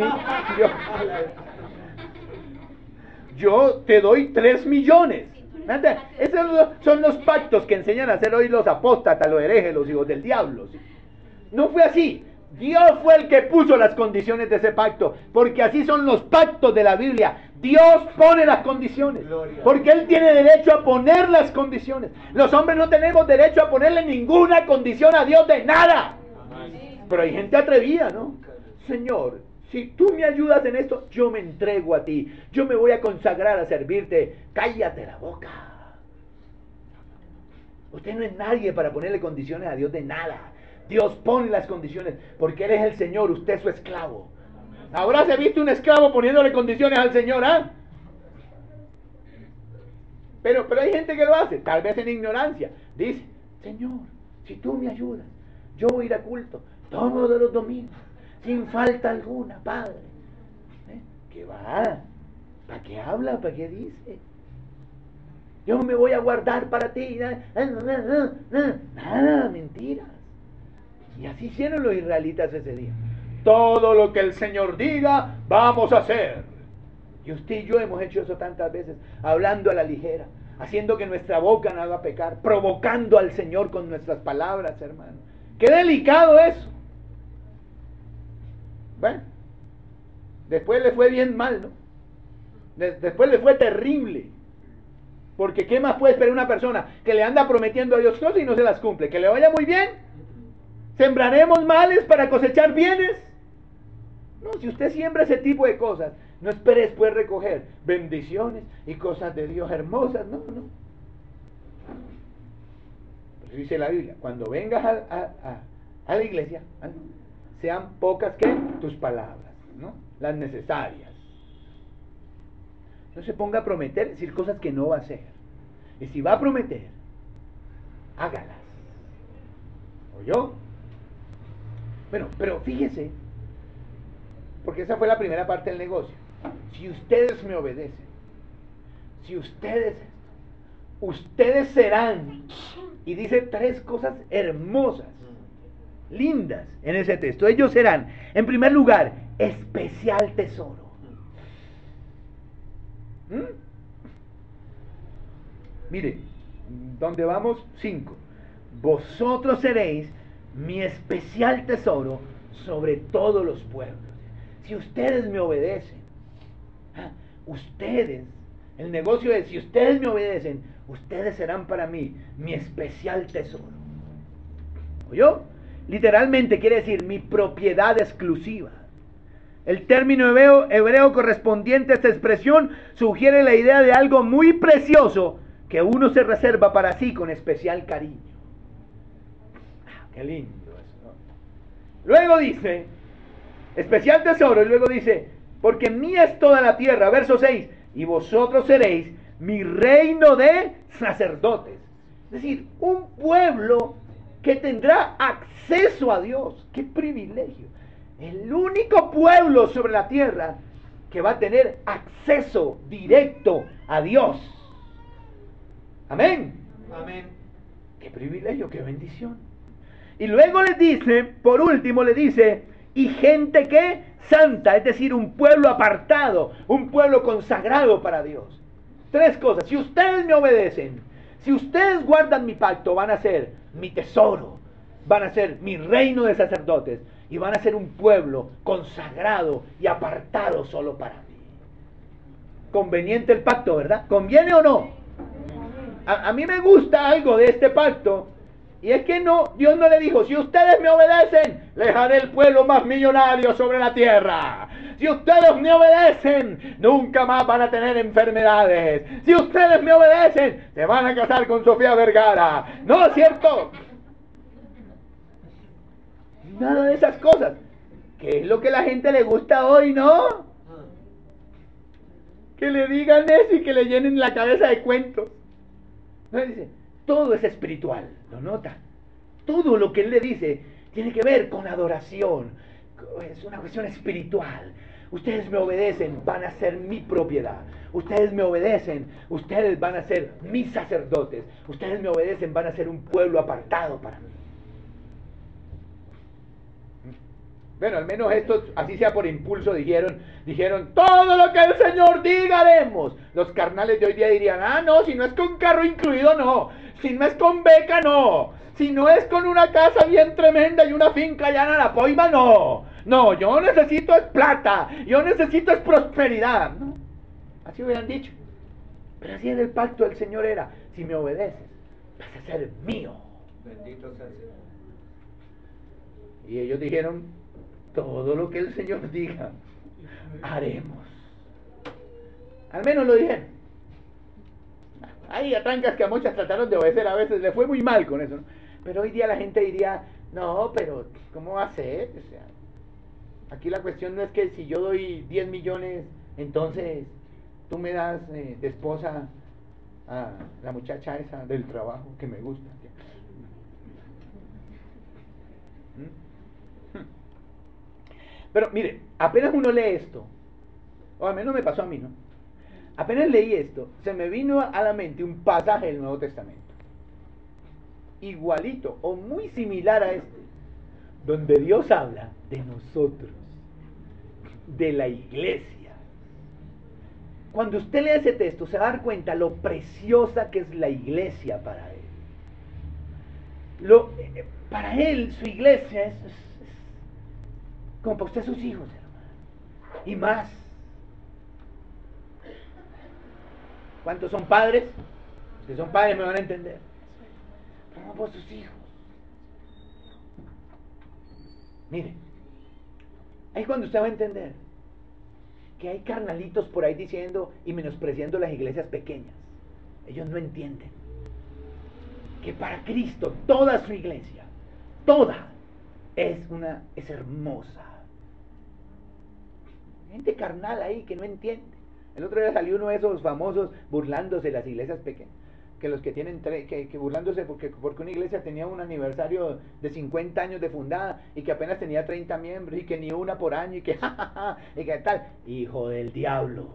yo te doy 3 millones. Esos son los pactos que enseñan a hacer hoy los apóstatas, los herejes, los hijos del diablo, ¿sí? No fue así. Dios fue el que puso las condiciones de ese pacto, porque así son los pactos de la Biblia. Dios pone las condiciones, porque Él tiene derecho a poner las condiciones. Los hombres no tenemos derecho a ponerle ninguna condición a Dios de nada. Pero hay gente atrevida, ¿no? Señor, si tú me ayudas en esto, yo me entrego a ti. Yo me voy a consagrar a servirte. Cállate la boca. Usted no es nadie para ponerle condiciones a Dios de nada. Dios pone las condiciones porque Él es el Señor, usted es su esclavo. Ahora se ha visto un esclavo poniéndole condiciones al Señor, ¿ah? Pero hay gente que lo hace, tal vez en ignorancia. Dice, Señor, si tú me ayudas, yo voy a ir a culto todos los domingos, sin falta alguna, Padre. ¿Qué va? ¿Para qué habla? ¿Para qué dice? Yo me voy a guardar para ti. Nada, mentiras. Y así hicieron los israelitas ese día. Todo lo que el Señor diga, vamos a hacer. Y usted y yo hemos hecho eso tantas veces, hablando a la ligera, haciendo que nuestra boca no haga pecar, provocando al Señor con nuestras palabras, hermano. ¡Qué delicado eso! Bueno, después le fue bien mal, ¿no? Después le fue terrible. Porque ¿qué más puede esperar una persona que le anda prometiendo a Dios cosas y no se las cumple? ¿Que le vaya muy bien? ¿Sembraremos males para cosechar bienes? No, si usted siembra ese tipo de cosas, no espere después recoger bendiciones y cosas de Dios hermosas, no. Pero dice la Biblia, cuando vengas a la iglesia, sean pocas que tus palabras, ¿no? Las necesarias. No se ponga a prometer, decir cosas que no va a hacer. Y si va a prometer, hágalas. ¿Oyó? Bueno, pero fíjese, porque esa fue la primera parte del negocio. Si ustedes me obedecen, si ustedes serán, y dice 3 cosas hermosas, lindas en ese texto. Ellos serán, en primer lugar, especial tesoro. Mire, ¿dónde vamos? 5. Vosotros seréis mi especial tesoro sobre todos los pueblos. si ustedes me obedecen, ustedes, el negocio es, si ustedes me obedecen, ustedes serán para mí mi especial tesoro. ¿Oyó? Literalmente quiere decir mi propiedad exclusiva. El término hebreo correspondiente a esta expresión sugiere la idea de algo muy precioso que uno se reserva para sí con especial cariño. Qué lindo eso, ¿no? Luego dice, especial tesoro, y luego dice, porque mía es toda la tierra, verso 6, y vosotros seréis mi reino de sacerdotes. Es decir, un pueblo que tendrá acceso a Dios. ¡Qué privilegio! El único pueblo sobre la tierra que va a tener acceso directo a Dios. Amén. Amén. ¡Qué privilegio, qué bendición! Y luego les dice, por último le dice, y gente que santa, es decir, un pueblo apartado, un pueblo consagrado para Dios. Tres cosas: si ustedes me obedecen, si ustedes guardan mi pacto, van a ser mi tesoro, van a ser mi reino de sacerdotes y van a ser un pueblo consagrado y apartado solo para mí. Conveniente el pacto, ¿verdad? ¿Conviene o no? A mí me gusta algo de este pacto, y es que no, Dios no le dijo, si ustedes me obedecen, les haré el pueblo más millonario sobre la tierra. Si ustedes me obedecen, nunca más van a tener enfermedades. Si ustedes me obedecen, se van a casar con Sofía Vergara. ¿No es cierto? Nada de esas cosas. ¿Qué es lo que a la gente le gusta hoy, no? Que le digan eso y que le llenen la cabeza de cuentos. No, dice, todo es espiritual, ¿lo nota? Todo lo que él le dice tiene que ver con adoración. Es una cuestión espiritual. Ustedes me obedecen, van a ser mi propiedad. Ustedes me obedecen, ustedes van a ser mis sacerdotes. Ustedes me obedecen, van a ser un pueblo apartado para mí. Bueno, al menos estos, así sea por impulso, dijeron, todo lo que el Señor diga haremos. Los carnales de hoy día dirían, no, si no es con carro incluido, no. Si no es con beca, no. Si no es con una casa bien tremenda y una finca allá en Arapoima, no. No, yo necesito es plata, yo necesito es prosperidad, ¿no? Así hubieran dicho. Pero así en el pacto del Señor era, si me obedeces, vas a ser mío. Bendito sea el Señor. Y ellos dijeron, todo lo que el Señor diga, haremos. Al menos lo dijeron. Hay atrancas que a muchas trataron de obedecer, a veces le fue muy mal con eso, ¿no? Pero hoy día la gente diría, no, pero ¿cómo va a ser? O sea, aquí la cuestión no es que si yo doy 10 millones, entonces tú me das de esposa a la muchacha esa del trabajo que me gusta. Pero mire, apenas uno lee esto, o al menos me pasó a mí, ¿no? Apenas leí esto, se me vino a la mente un pasaje del Nuevo Testamento, igualito o muy similar a este, donde Dios habla de nosotros, de la iglesia. Cuando usted lee ese texto, se va a dar cuenta lo preciosa que es la iglesia para él. Para él, su iglesia es como para usted sus hijos, hermano. Y más. ¿Cuántos son padres? Los que son padres me van a entender. Como por sus hijos. Mire, ahí cuando usted va a entender que hay carnalitos por ahí diciendo y menospreciando las iglesias pequeñas. Ellos no entienden que para Cristo toda su iglesia, toda, es hermosa. Gente carnal ahí que no entiende. El otro día salió uno de esos famosos burlándose de las iglesias pequeñas, que los que tienen que burlándose porque una iglesia tenía un aniversario de 50 años de fundada y que apenas tenía 30 miembros y que ni una por año y que y que tal, hijo del diablo.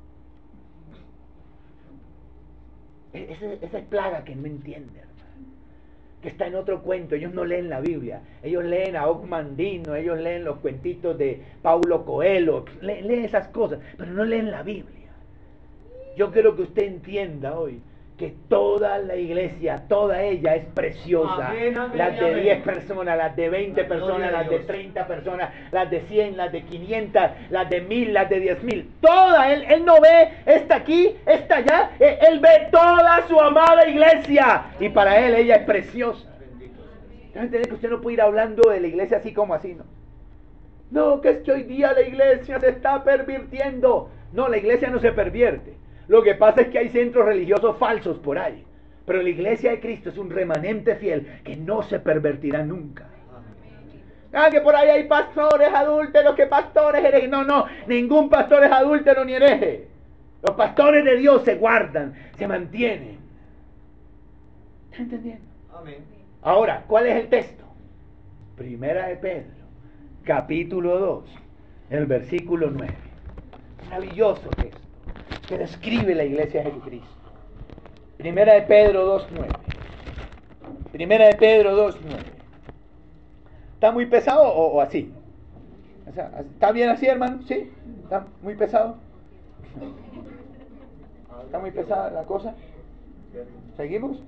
Esa plaga que no entiende, que está en otro cuento. Ellos no leen la Biblia, ellos leen a Ogmandino, ellos leen los cuentitos de Paulo Coelho, leen esas cosas, pero no leen la Biblia. Yo quiero que usted entienda hoy que toda la iglesia, toda ella es preciosa. Amén, amén, Las de amén. 10 personas, las de 20 La gloria personas, de las de Dios. 30 personas, las de 100, las de 500, las de 1000, las de 10,000. Toda, él no ve esta aquí, esta allá, él ve toda su amada iglesia. Y para él ella es preciosa. Bendito sea. Debe entender que usted no puede ir hablando de la iglesia así como así, ¿no? No, que es que hoy día la iglesia se está pervirtiendo. No, la iglesia no se pervierte. Lo que pasa es que hay centros religiosos falsos por ahí. Pero la iglesia de Cristo es un remanente fiel que no se pervertirá nunca. Ah, que por ahí hay pastores adúlteros, que pastores herejes. No, no, ningún pastor es adúltero ni hereje. Los pastores de Dios se guardan, se mantienen. ¿Está entendiendo? Amén. Ahora, ¿cuál es el texto? Primera de Pedro, capítulo 2, el versículo 9. Maravilloso texto que describe la iglesia de Jesucristo. Primera de Pedro 2:9. Primera de Pedro 2:9. ¿Está muy pesado o así? O sea, ¿está bien así, hermano? ¿Sí? ¿Está muy pesado? ¿Está muy pesada la cosa? ¿Seguimos?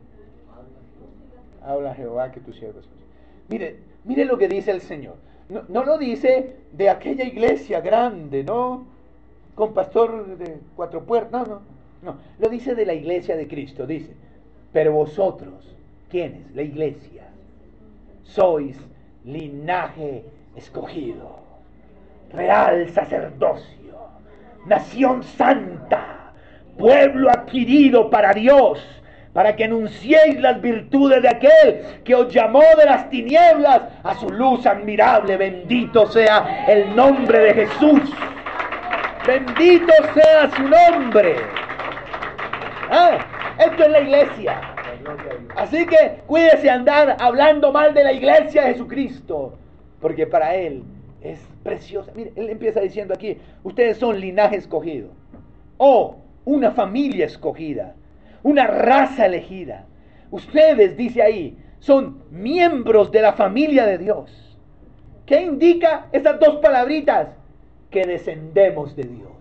Habla Jehová que tu siervo escuche. Mire lo que dice el Señor. No lo dice de aquella iglesia grande, ¿no? Con pastor de 4 puertas, no. Lo dice de la iglesia de Cristo, dice. Pero vosotros, ¿quiénes? La iglesia. Sois linaje escogido, real sacerdocio, nación santa, pueblo adquirido para Dios, para que anunciéis las virtudes de aquel que os llamó de las tinieblas a su luz admirable. Bendito sea el nombre de Jesús. Bendito sea su nombre. Esto es la iglesia. La gloria de Dios. Así que cuídese andar hablando mal de la iglesia de Jesucristo, porque para él es preciosa. Mire, él empieza diciendo aquí, ustedes son linaje escogido, o una familia escogida, una raza elegida. Ustedes, dice ahí, son miembros de la familia de Dios. ¿Qué indica esas dos palabritas? Que descendemos de Dios.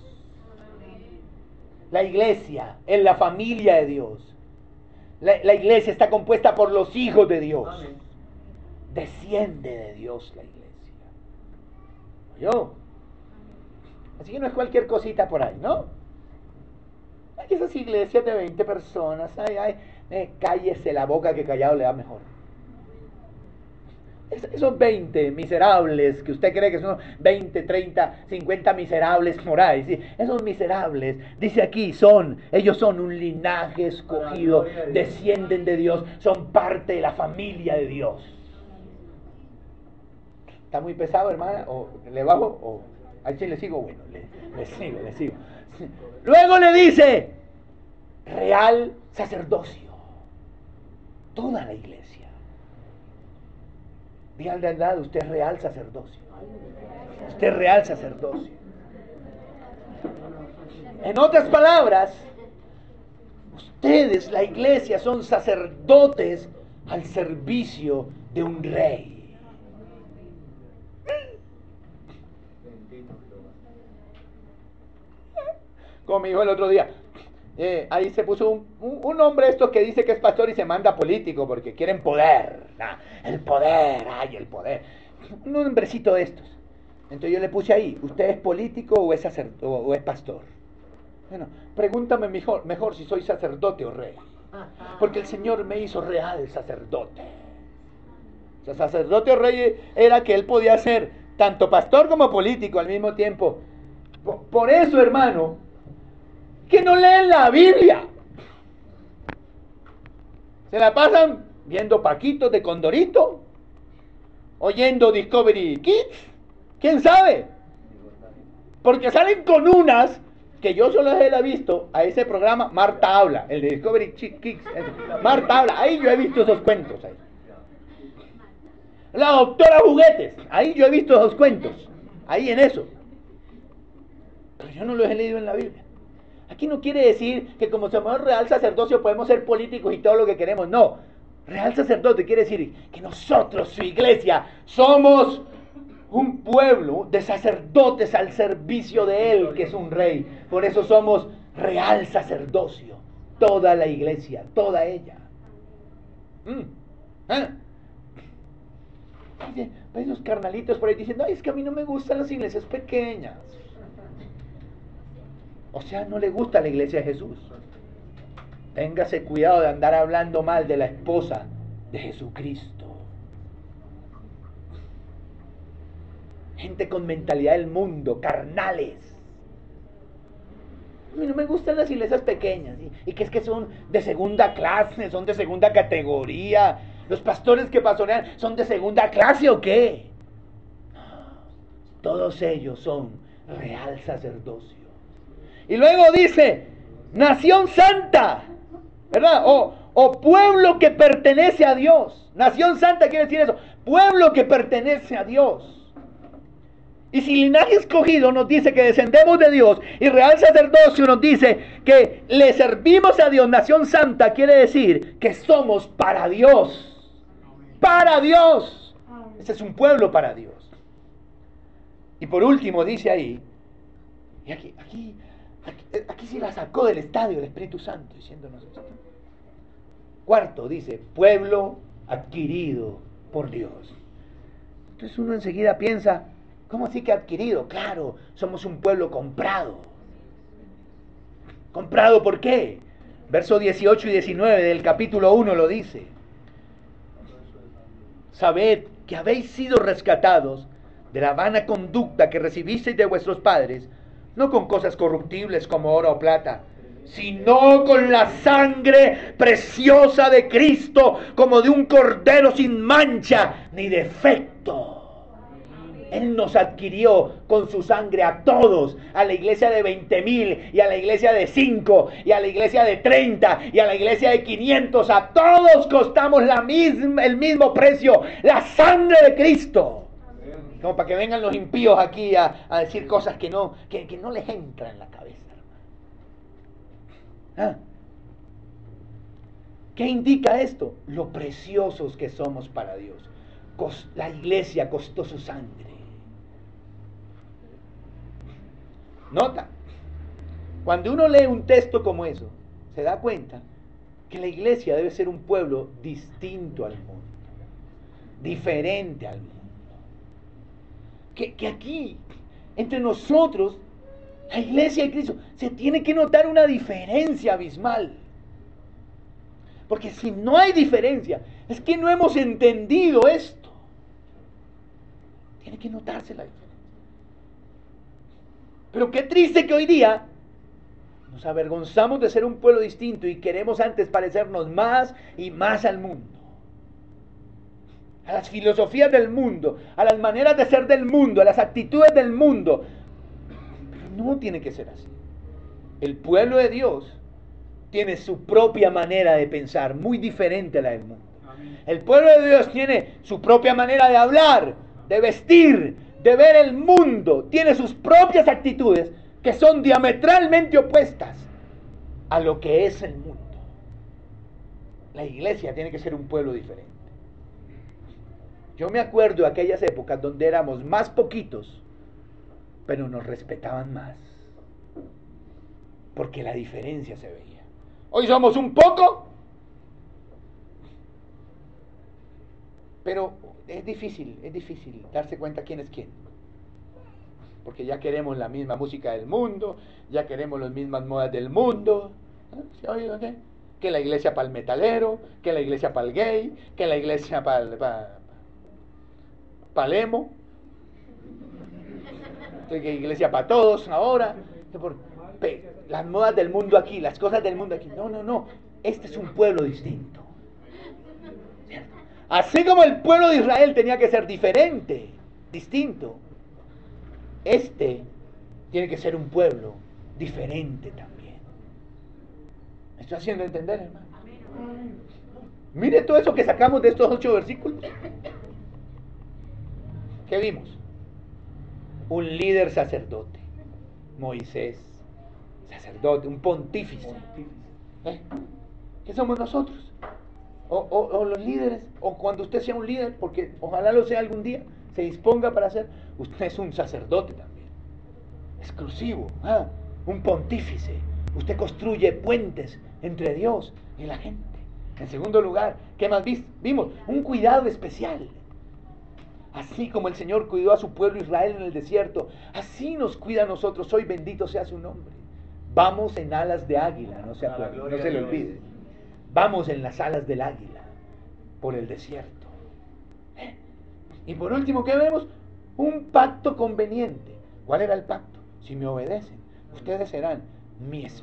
La iglesia es la familia de Dios. La iglesia está compuesta por los hijos de Dios. Amén. Desciende de Dios la iglesia. ¿Oyó? Así que no es cualquier cosita por ahí, ¿no? Hay esas iglesias de 20 personas. Cállese la boca, que callado le da mejor. Esos 20 miserables que usted cree que son 20, 30, 50 miserables por ahí, ¿sí? Esos miserables, dice aquí, ellos son un linaje escogido, descienden de Dios, son parte de la familia de Dios. ¿Está muy pesado, hermana? ¿O le bajo? ¿O ahí sí le sigo? Bueno, le sigo. Luego le dice, real sacerdocio, toda la iglesia. Digan la verdad, usted es real sacerdocio. Usted es real sacerdocio. En otras palabras, ustedes, la iglesia, son sacerdotes al servicio de un rey. Bendito Jehová. Como me dijo el otro día, ahí se puso un hombre estos que dice que es pastor y se manda político porque quieren poder. El poder, el poder. Un hombrecito de estos. Entonces yo le puse ahí, ¿usted es político o es o es pastor? Bueno, pregúntame mejor si soy sacerdote o rey. Porque el Señor me hizo real sacerdote. O sea, sacerdote o rey era que él podía ser tanto pastor como político al mismo tiempo. Por eso, hermano, que no leen la Biblia. Se la pasan viendo Paquitos de Condorito, oyendo Discovery Kids, ¿quién sabe? Porque salen con unas que yo solo he visto a ese programa Marta Habla, el de Discovery Kids. Marta Habla, ahí yo he visto esos cuentos. Ahí. La doctora Juguetes, ahí yo he visto esos cuentos, ahí en eso. Pero yo no los he leído en la Biblia. Aquí no quiere decir que como somos real sacerdocio podemos ser políticos y todo lo que queremos. No, real sacerdote quiere decir que nosotros, su iglesia, somos un pueblo de sacerdotes al servicio de Él, que es un rey. Por eso somos real sacerdocio. toda la iglesia, toda ella. Hay unos carnalitos por ahí diciendo, ay, es que a mí no me gustan las iglesias pequeñas. O sea, no le gusta la iglesia de Jesús. Téngase cuidado de andar hablando mal de la esposa de Jesucristo. Gente con mentalidad del mundo, carnales. A mí no me gustan las iglesias pequeñas. Y que es que son de segunda clase, son de segunda categoría. Los pastores que pastorean son de segunda clase o qué. Todos ellos son real sacerdocio. Y luego dice, nación santa, ¿verdad? O pueblo que pertenece a Dios. Nación santa quiere decir eso, pueblo que pertenece a Dios. Y si linaje escogido nos dice que descendemos de Dios, y real sacerdocio nos dice que le servimos a Dios, nación santa quiere decir que somos para Dios. Para Dios. Ese es un pueblo para Dios. Y por último dice ahí, y aquí sí la sacó del estadio el Espíritu Santo diciéndonos esto. Cuarto dice, pueblo adquirido por Dios. Entonces uno enseguida piensa, ¿cómo así que adquirido? Claro, somos un pueblo comprado. ¿Comprado por qué? Verso 18 y 19 del capítulo 1 lo dice. Sabed que habéis sido rescatados de la vana conducta que recibisteis de vuestros padres, no con cosas corruptibles como oro o plata, sino con la sangre preciosa de Cristo, como de un cordero sin mancha ni defecto. Él nos adquirió con su sangre a todos, a la iglesia de 20,000 y a la iglesia de 5 y a la iglesia de 30 y a la iglesia de 500, a todos costamos el mismo precio, la sangre de Cristo. Como para que vengan los impíos aquí a decir cosas que no les entran en la cabeza. ¿Qué indica esto? Lo preciosos que somos para Dios. La iglesia costó su sangre. Nota, cuando uno lee un texto como eso, se da cuenta que la iglesia debe ser un pueblo distinto al mundo, diferente al mundo. Que aquí, entre nosotros, la iglesia de Cristo, se tiene que notar una diferencia abismal. Porque si no hay diferencia, es que no hemos entendido esto. Tiene que notarse la diferencia. Pero qué triste que hoy día nos avergonzamos de ser un pueblo distinto y queremos antes parecernos más y más al mundo. A las filosofías del mundo, a las maneras de ser del mundo, a las actitudes del mundo. Pero no tiene que ser así. El pueblo de Dios tiene su propia manera de pensar, muy diferente a la del mundo. El pueblo de Dios tiene su propia manera de hablar, de vestir, de ver el mundo, tiene sus propias actitudes que son diametralmente opuestas a lo que es el mundo. La iglesia tiene que ser un pueblo diferente. Yo me acuerdo de aquellas épocas donde éramos más poquitos, pero nos respetaban más, porque la diferencia se veía. Hoy somos un poco, pero es difícil darse cuenta quién es quién. Porque ya queremos la misma música del mundo, ya queremos las mismas modas del mundo. ¿Sí, oye, okay? Que la iglesia para el metalero, que la iglesia para el gay, que la iglesia para el emo, que la iglesia para todos ahora. Las modas del mundo aquí, las cosas del mundo aquí. No. Este es un pueblo distinto. ¿Cierto? Así como el pueblo de Israel tenía que ser diferente, distinto, este tiene que ser un pueblo diferente también. ¿Me estoy haciendo entender, hermano? Mire todo eso que sacamos de estos 8 versículos. ¿Qué vimos? Un líder sacerdote, Moisés, sacerdote, un pontífice. ¿Qué somos nosotros? O los líderes, o cuando usted sea un líder, porque ojalá lo sea algún día, se disponga para ser, usted es un sacerdote también, exclusivo, un pontífice, Usted construye puentes entre Dios y la gente. En segundo lugar, ¿qué más vimos? Un cuidado especial. Así como el Señor cuidó a su pueblo Israel en el desierto, así nos cuida a nosotros hoy, bendito sea su nombre. Vamos en alas de águila, no se le olvide. Vamos en las alas del águila por el desierto. Y por último, ¿qué vemos? Un pacto conveniente. ¿Cuál era el pacto? Si me obedecen, ustedes serán míos.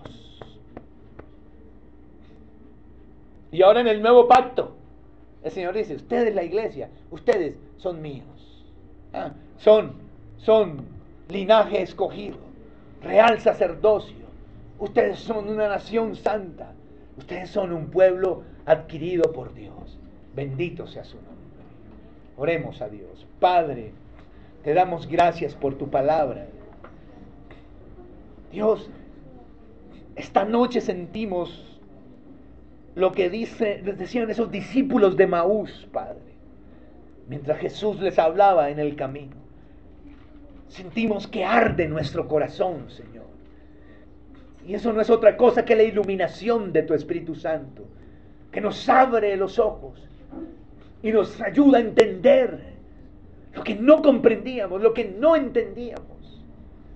Y ahora en el nuevo pacto, el Señor dice, ustedes la iglesia, ustedes son míos. Son linaje escogido, real sacerdocio. Ustedes son una nación santa. Ustedes son un pueblo adquirido por Dios. Bendito sea su nombre. Oremos a Dios. Padre, te damos gracias por tu palabra. Dios, esta noche sentimos lo que decían esos discípulos de Maús, Padre, mientras Jesús les hablaba en el camino. Sentimos que arde nuestro corazón, Señor. Y eso no es otra cosa que la iluminación de tu Espíritu Santo, que nos abre los ojos y nos ayuda a entender lo que no comprendíamos, lo que no entendíamos.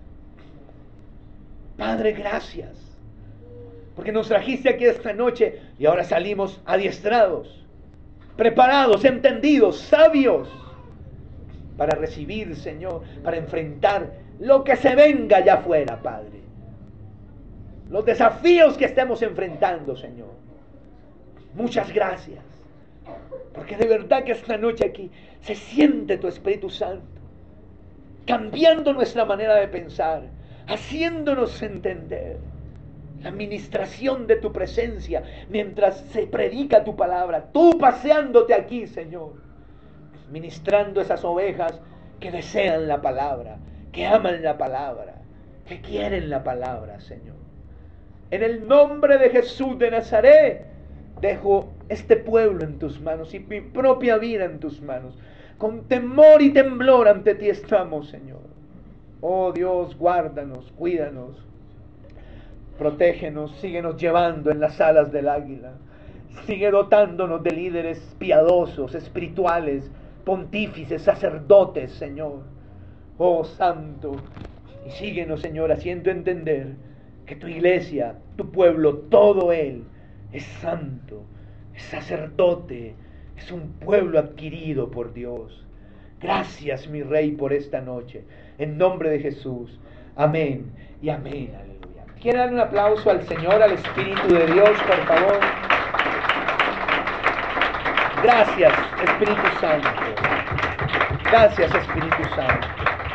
Padre, gracias, porque nos trajiste aquí esta noche y ahora salimos adiestrados, preparados, entendidos, sabios, para recibir, Señor, para enfrentar lo que se venga allá afuera, Padre. Los desafíos que estemos enfrentando, Señor. Muchas gracias, porque de verdad que esta noche aquí se siente tu Espíritu Santo, cambiando nuestra manera de pensar, haciéndonos entender la ministración de tu presencia mientras se predica tu palabra. Tú paseándote aquí, Señor, ministrando esas ovejas que desean la palabra, que aman la palabra, que quieren la palabra, Señor. En el nombre de Jesús de Nazaret, dejo este pueblo en tus manos y mi propia vida en tus manos. Con temor y temblor ante ti estamos, Señor. Oh Dios, guárdanos, cuídanos, protégenos, síguenos llevando en las alas del águila. Sigue dotándonos de líderes piadosos, espirituales, pontífices, sacerdotes, Señor. Oh Santo, y síguenos, Señor, haciendo entender que tu iglesia, tu pueblo, todo él es santo, es sacerdote, es un pueblo adquirido por Dios. Gracias, mi Rey, por esta noche. En nombre de Jesús. Amén y amén. Aleluya. ¿Quieren dar un aplauso al Señor, al Espíritu de Dios, por favor? Gracias, Espíritu Santo. Gracias, Espíritu Santo.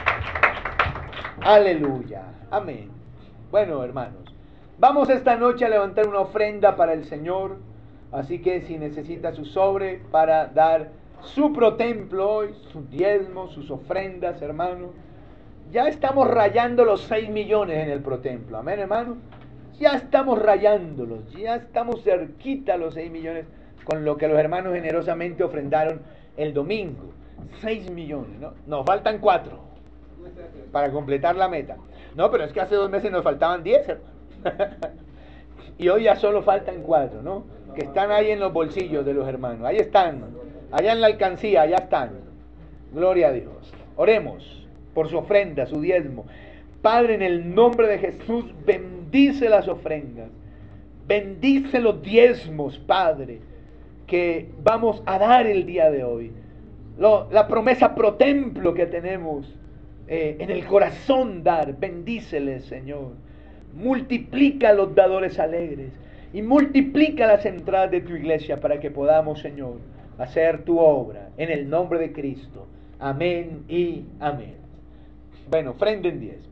Aleluya. Amén. Bueno, hermanos, vamos esta noche a levantar una ofrenda para el Señor. Así que si necesita su sobre para dar su protemplo hoy, sus diezmos, sus ofrendas, hermano. Ya estamos rayando los 6 millones en el protemplo. Amén, hermano. Ya estamos rayándolos. Ya estamos cerquita a los 6 millones con lo que los hermanos generosamente ofrendaron el domingo. 6 millones, ¿no? Nos faltan 4 para completar la meta. No, pero es que hace 2 meses nos faltaban 10, hermano. Y hoy ya solo faltan 4, ¿no? Que están ahí en los bolsillos de los hermanos. Ahí están. Allá en la alcancía, allá están. Gloria a Dios. Oremos por su ofrenda, su diezmo. Padre, en el nombre de Jesús, bendice las ofrendas. Bendice los diezmos, Padre, que vamos a dar el día de hoy. La promesa pro templo que tenemos en el corazón dar. Bendíceles, Señor. Multiplica a los dadores alegres y multiplica las entradas de tu iglesia para que podamos, Señor, hacer tu obra en el nombre de Cristo. Amén y amén. Bueno, ofrenden 10.